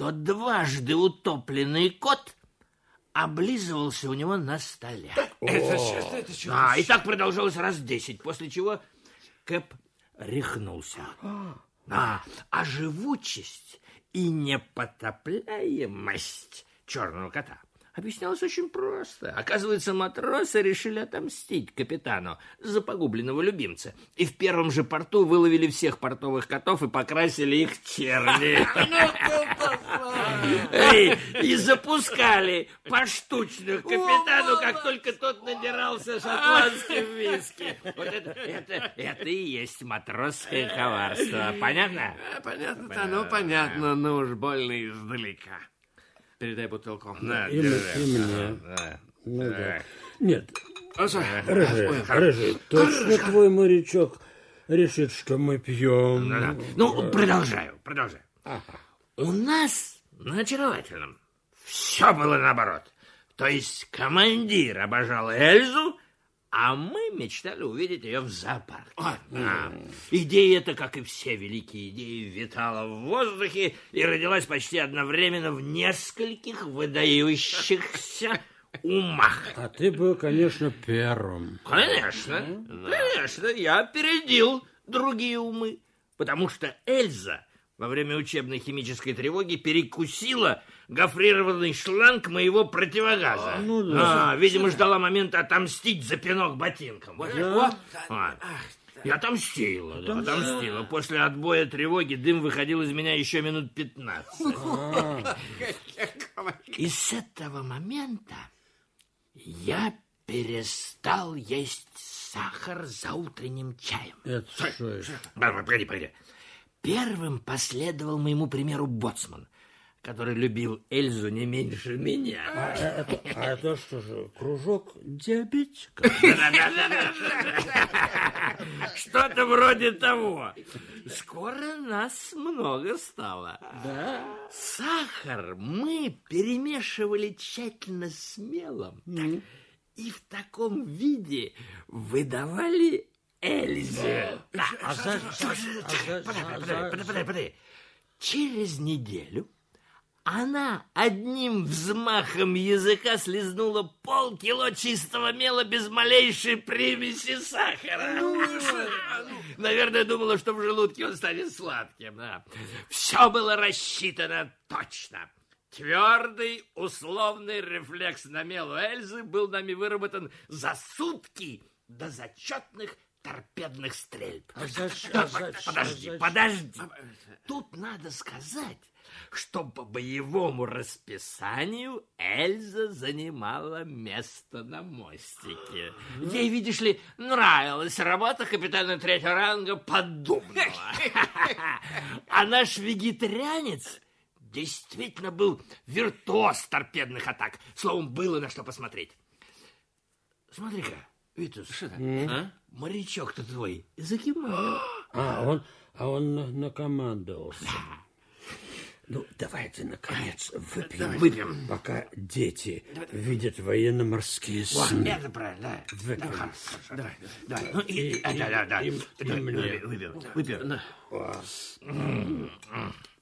то дважды утопленный кот облизывался у него на столе. Это честно. Да, и так продолжалось раз 10, после чего Кэп рехнулся. А живучесть и непотопляемость черного кота объяснялось очень просто. Оказывается, матросы решили отомстить капитану за погубленного любимца. И в первом же порту выловили всех портовых котов и покрасили их черни. И запускали поштучно капитану, как только тот надирался шотландским виски. Вот это и есть матросское коварство. Понятно? Понятно, но уж больно издалека. Передай бутылку. И мне. Да. Нет, Рыжий, точно твой морячок решит, что мы пьем. Ну, продолжаю. У нас на очаровательном все было наоборот. То есть командир обожал Эльзу, а мы мечтали увидеть ее в зоопарке. Идея эта, как и все великие идеи, витала в воздухе и родилась почти одновременно в нескольких выдающихся умах. А ты был, конечно, первым. Конечно, я опередил другие умы, потому что Эльза во время учебной химической тревоги перекусила гофрированный шланг моего противогаза. Видимо, ждала момента отомстить за пинок ботинком. И отомстила. После отбоя тревоги дым выходил из меня еще минут 15. И с этого момента я перестал есть сахар за утренним чаем. Это что? Погоди. Первым последовал моему примеру боцман, который любил Эльзу не меньше меня. А это что же, кружок диабетиков? Что-то вроде того. Скоро нас много стало. Да? Сахар мы перемешивали тщательно с мелом и в таком виде выдавали Эльзе. Подожди. Через неделю она одним взмахом языка слизнула полкило чистого мела без малейшей примеси сахара. Наверное, думала, что в желудке он станет сладким. Да. Все было рассчитано точно. Твердый, условный рефлекс на мел у Эльзы был нами выработан за сутки до зачетных торпедных стрельб. Подожди. Тут надо сказать, что по боевому расписанию Эльза занимала место на мостике. Ей, видишь ли, нравилась работа капитана третьего ранга Поддубного. А наш вегетарианец действительно был виртуоз торпедных атак. Словом, было на что посмотреть. Смотри-ка, Витус, морячок-то твой закимал. А он накомандовался. Ну, давайте, наконец, выпьем. Пока дети видят военно-морские сны. Это правильно, да. Выпьем. Давай. Выпьем.